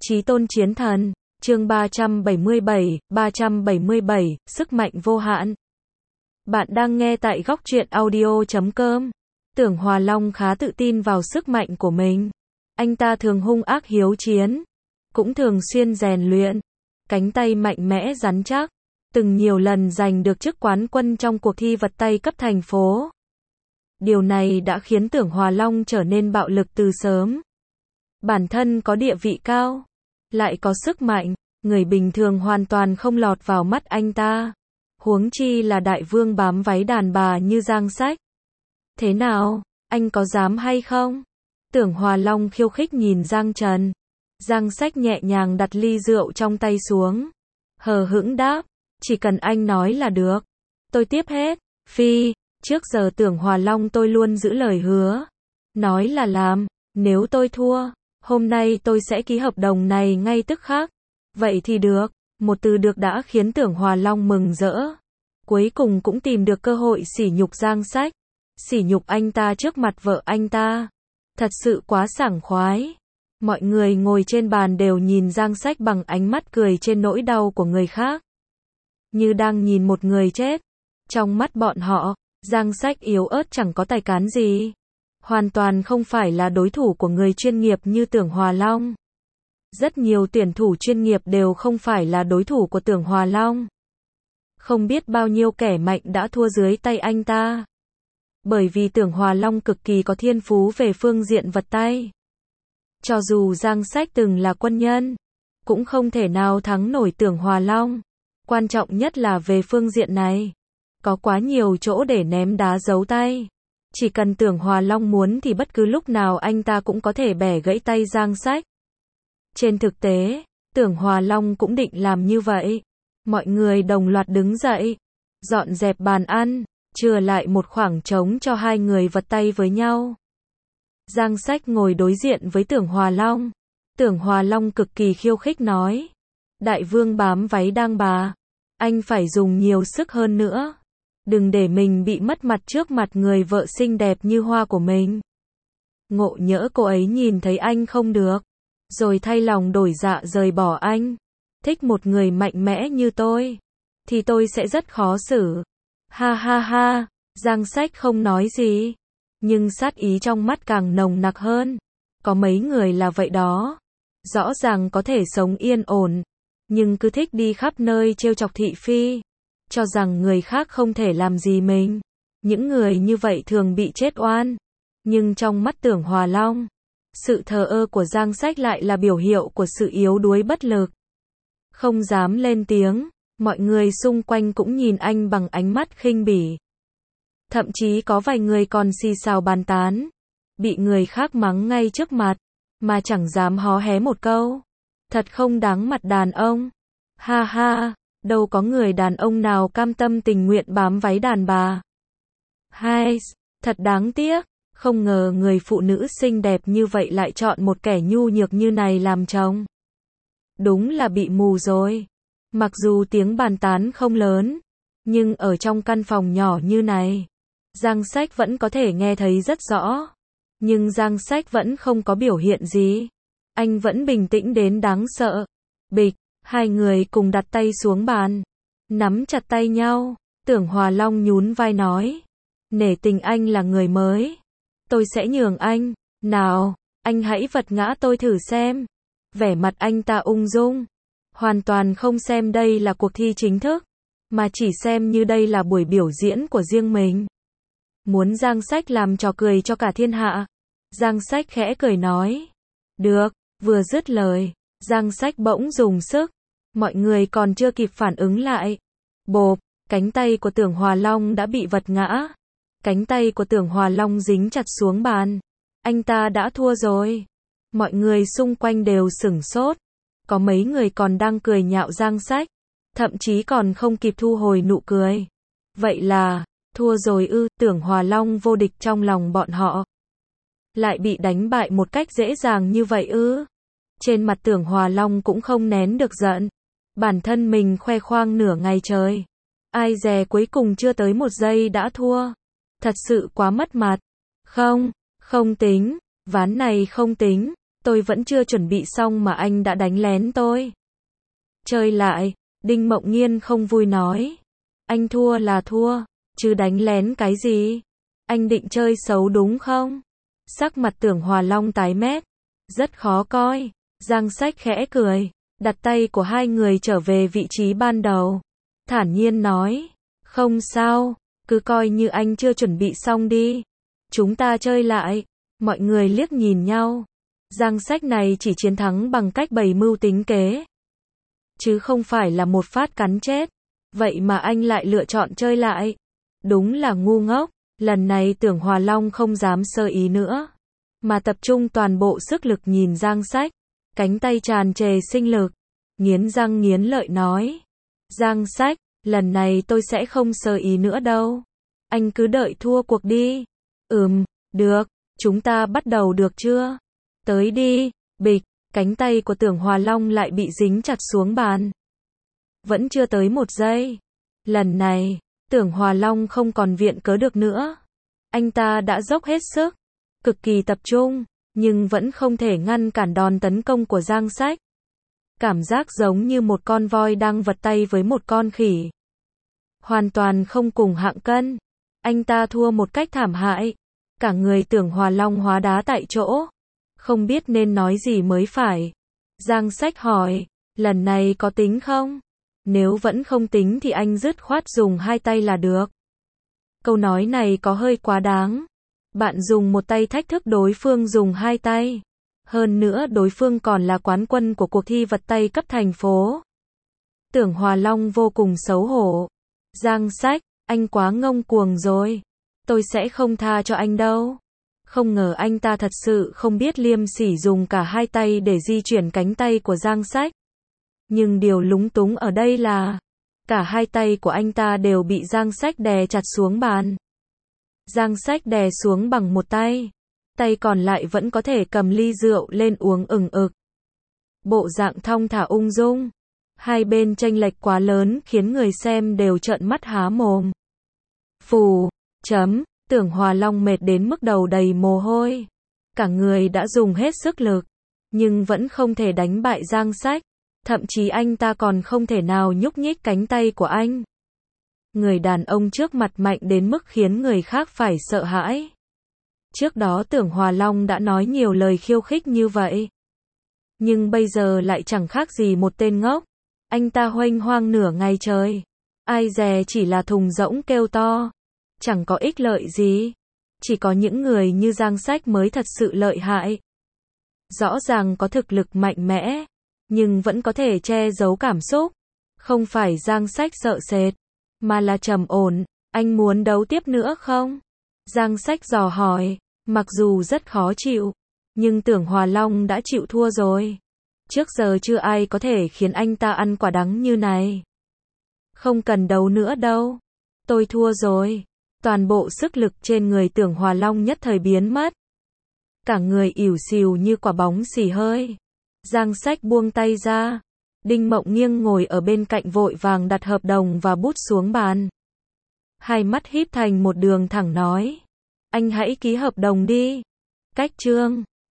Chí tôn chiến thần, chương 377, sức mạnh vô hạn. Bạn đang nghe tại góc truyện audio.com. Tưởng Hòa Long khá tự tin vào sức mạnh của mình. Anh ta thường hung ác hiếu chiến, cũng thường xuyên rèn luyện, cánh tay mạnh mẽ rắn chắc, từng nhiều lần giành được chức quán quân trong cuộc thi vật tay cấp thành phố. Điều này đã khiến Tưởng Hòa Long trở nên bạo lực từ sớm. Bản thân có địa vị cao, lại có sức mạnh, người bình thường hoàn toàn không lọt vào mắt anh ta. Huống chi là đại vương bám váy đàn bà như Giang Sách. Thế nào, anh có dám hay không? Tưởng Hòa Long khiêu khích nhìn Giang Trần. Giang Sách nhẹ nhàng đặt ly rượu trong tay xuống, hờ hững đáp, chỉ cần anh nói là được, tôi tiếp hết. Phi, trước giờ Tưởng Hòa Long tôi luôn giữ lời hứa, nói là làm, nếu tôi thua, hôm nay tôi sẽ ký hợp đồng này ngay tức khắc. Vậy thì được, một từ được đã khiến Tưởng Hòa Long mừng rỡ. Cuối cùng cũng tìm được cơ hội sỉ nhục Giang Sách, sỉ nhục anh ta trước mặt vợ anh ta. Thật sự quá sảng khoái. Mọi người ngồi trên bàn đều nhìn Giang Sách bằng ánh mắt cười trên nỗi đau của người khác, như đang nhìn một người chết. Trong mắt bọn họ, Giang Sách yếu ớt chẳng có tài cán gì, hoàn toàn không phải là đối thủ của người chuyên nghiệp như Tưởng Hòa Long. Rất nhiều tuyển thủ chuyên nghiệp đều không phải là đối thủ của Tưởng Hòa Long. Không biết bao nhiêu kẻ mạnh đã thua dưới tay anh ta. Bởi vì Tưởng Hòa Long cực kỳ có thiên phú về phương diện vật tay. Cho dù Giang Sách từng là quân nhân, cũng không thể nào thắng nổi Tưởng Hòa Long. Quan trọng nhất là về phương diện này, có quá nhiều chỗ để ném đá giấu tay. Chỉ cần Tưởng Hòa Long muốn thì bất cứ lúc nào anh ta cũng có thể bẻ gãy tay Giang Sách. Trên thực tế, Tưởng Hòa Long cũng định làm như vậy. Mọi người đồng loạt đứng dậy, dọn dẹp bàn ăn, chừa lại một khoảng trống cho hai người vật tay với nhau. Giang Sách ngồi đối diện với Tưởng Hòa Long. Tưởng Hòa Long cực kỳ khiêu khích nói, đại vương bám váy đang bà, anh phải dùng nhiều sức hơn nữa. Đừng để mình bị mất mặt trước mặt người vợ xinh đẹp như hoa của mình. Ngộ nhỡ cô ấy nhìn thấy anh không được, rồi thay lòng đổi dạ rời bỏ anh. Thích một người mạnh mẽ như tôi, thì tôi sẽ rất khó xử. Ha ha ha, Giang Sách không nói gì, nhưng sát ý trong mắt càng nồng nặc hơn. Có mấy người là vậy đó, rõ ràng có thể sống yên ổn, nhưng cứ thích đi khắp nơi trêu chọc thị phi, cho rằng người khác không thể làm gì mình. Những người như vậy thường bị chết oan. Nhưng trong mắt Tưởng Hòa Long, sự thờ ơ của Giang Sách lại là biểu hiệu của sự yếu đuối bất lực. Không dám lên tiếng, mọi người xung quanh cũng nhìn anh bằng ánh mắt khinh bỉ. Thậm chí có vài người còn xì xào bàn tán, bị người khác mắng ngay trước mặt, mà chẳng dám hó hé một câu. Thật không đáng mặt đàn ông. Ha ha, đâu có người đàn ông nào cam tâm tình nguyện bám váy đàn bà. Hai, thật đáng tiếc, không ngờ người phụ nữ xinh đẹp như vậy lại chọn một kẻ nhu nhược như này làm chồng. Đúng là bị mù rồi. Mặc dù tiếng bàn tán không lớn, nhưng ở trong căn phòng nhỏ như này, Giang Sách vẫn có thể nghe thấy rất rõ. Nhưng Giang Sách vẫn không có biểu hiện gì. Anh vẫn bình tĩnh đến đáng sợ. Bịch, hai người cùng đặt tay xuống bàn, nắm chặt tay nhau. Tưởng Hòa Long nhún vai nói, nể tình anh là người mới, tôi sẽ nhường anh. Nào, anh hãy vật ngã tôi thử xem. Vẻ mặt anh ta ung dung, hoàn toàn không xem đây là cuộc thi chính thức, mà chỉ xem như đây là buổi biểu diễn của riêng mình. Muốn Giang Sách làm trò cười cho cả thiên hạ. Giang Sách khẽ cười nói, được. Vừa dứt lời, Giang Sách bỗng dùng sức. Mọi người còn chưa kịp phản ứng lại. Bộp, cánh tay của Tưởng Hòa Long đã bị vật ngã. Cánh tay của Tưởng Hòa Long dính chặt xuống bàn. Anh ta đã thua rồi. Mọi người xung quanh đều sửng sốt. Có mấy người còn đang cười nhạo Giang Sách, thậm chí còn không kịp thu hồi nụ cười. Vậy là, thua rồi ư? Tưởng Hòa Long vô địch trong lòng bọn họ, lại bị đánh bại một cách dễ dàng như vậy ư? Trên mặt Tưởng Hòa Long cũng không nén được giận. Bản thân mình khoe khoang nửa ngày trời, ai dè cuối cùng chưa tới một giây đã thua. Thật sự quá mất mặt. Không tính, ván này không tính. Tôi vẫn chưa chuẩn bị xong mà anh đã đánh lén tôi. Chơi lại, Đinh Mộng Nghiên không vui nói. Anh thua là thua, chứ đánh lén cái gì? Anh định chơi xấu đúng không? Sắc mặt Tưởng Hòa Long tái mét, rất khó coi. Giang Sách khẽ cười, đặt tay của hai người trở về vị trí ban đầu. Thản nhiên nói, không sao, cứ coi như anh chưa chuẩn bị xong đi. Chúng ta chơi lại. Mọi người liếc nhìn nhau. Giang Sách này chỉ chiến thắng bằng cách bày mưu tính kế, chứ không phải là một phát cắn chết. Vậy mà anh lại lựa chọn chơi lại. Đúng là ngu ngốc. Lần này Tưởng Hòa Long không dám sơ ý nữa, mà tập trung toàn bộ sức lực nhìn Giang Sách. Cánh tay tràn trề sinh lực, nghiến răng nghiến lợi nói. Giang Sách, lần này tôi sẽ không sơ ý nữa đâu. Anh cứ đợi thua cuộc đi. Được, chúng ta bắt đầu được chưa? Tới đi. Bịch, cánh tay của Tưởng Hòa Long lại bị dính chặt xuống bàn. Vẫn chưa tới 1 giây. Lần này, Tưởng Hòa Long không còn viện cớ được nữa. Anh ta đã dốc hết sức, cực kỳ tập trung, nhưng vẫn không thể ngăn cản đòn tấn công của Giang Sách. Cảm giác giống như một con voi đang vật tay với một con khỉ. Hoàn toàn không cùng hạng cân. Anh ta thua một cách thảm hại. Cả người Tưởng Hòa Long hóa đá tại chỗ. Không biết nên nói gì mới phải. Giang Sách hỏi, lần này có tính không? Nếu vẫn không tính thì anh dứt khoát dùng 2 tay là được. Câu nói này có hơi quá đáng. Bạn dùng 1 tay thách thức đối phương dùng 2 tay. Hơn nữa đối phương còn là quán quân của cuộc thi vật tay cấp thành phố. Tưởng Hòa Long vô cùng xấu hổ. Giang Sách, anh quá ngông cuồng rồi. Tôi sẽ không tha cho anh đâu. Không ngờ anh ta thật sự không biết liêm sỉ dùng cả 2 tay để di chuyển cánh tay của Giang Sách. Nhưng điều lúng túng ở đây là cả 2 tay của anh ta đều bị Giang Sách đè chặt xuống bàn. Giang Sách đè xuống bằng 1 tay. Tay còn lại vẫn có thể cầm ly rượu lên uống ừng ực. Bộ dạng thong thả ung dung. Hai bên chênh lệch quá lớn khiến người xem đều trợn mắt há mồm. Phù, Tưởng Hòa Long mệt đến mức đầu đầy mồ hôi. Cả người đã dùng hết sức lực, nhưng vẫn không thể đánh bại Giang Sách. Thậm chí anh ta còn không thể nào nhúc nhích cánh tay của anh. Người đàn ông trước mặt mạnh đến mức khiến người khác phải sợ hãi. Trước đó Tưởng Hòa Long đã nói nhiều lời khiêu khích như vậy. Nhưng bây giờ lại chẳng khác gì một tên ngốc. Anh ta huênh hoang nửa ngày trời. Ai dè chỉ là thùng rỗng kêu to. Chẳng có ích lợi gì. Chỉ có những người như Giang Sách mới thật sự lợi hại. Rõ ràng có thực lực mạnh mẽ, nhưng vẫn có thể che giấu cảm xúc. Không phải Giang Sách sợ sệt, mà là trầm ổn. Anh muốn đấu tiếp nữa không? Giang Sách dò hỏi. Mặc dù rất khó chịu, nhưng Tưởng Hòa Long đã chịu thua rồi. Trước giờ chưa ai có thể khiến anh ta ăn quả đắng như này. Không cần đấu nữa đâu. Tôi thua rồi. Toàn bộ sức lực trên người Tưởng Hòa Long nhất thời biến mất. Cả người ỉu xìu như quả bóng xì hơi. Giang Sách buông tay ra. Đinh Mộng Nghiên ngồi ở bên cạnh vội vàng đặt hợp đồng và bút xuống bàn. Hai mắt híp thành một đường thẳng nói. Anh hãy ký hợp đồng đi. Cách chương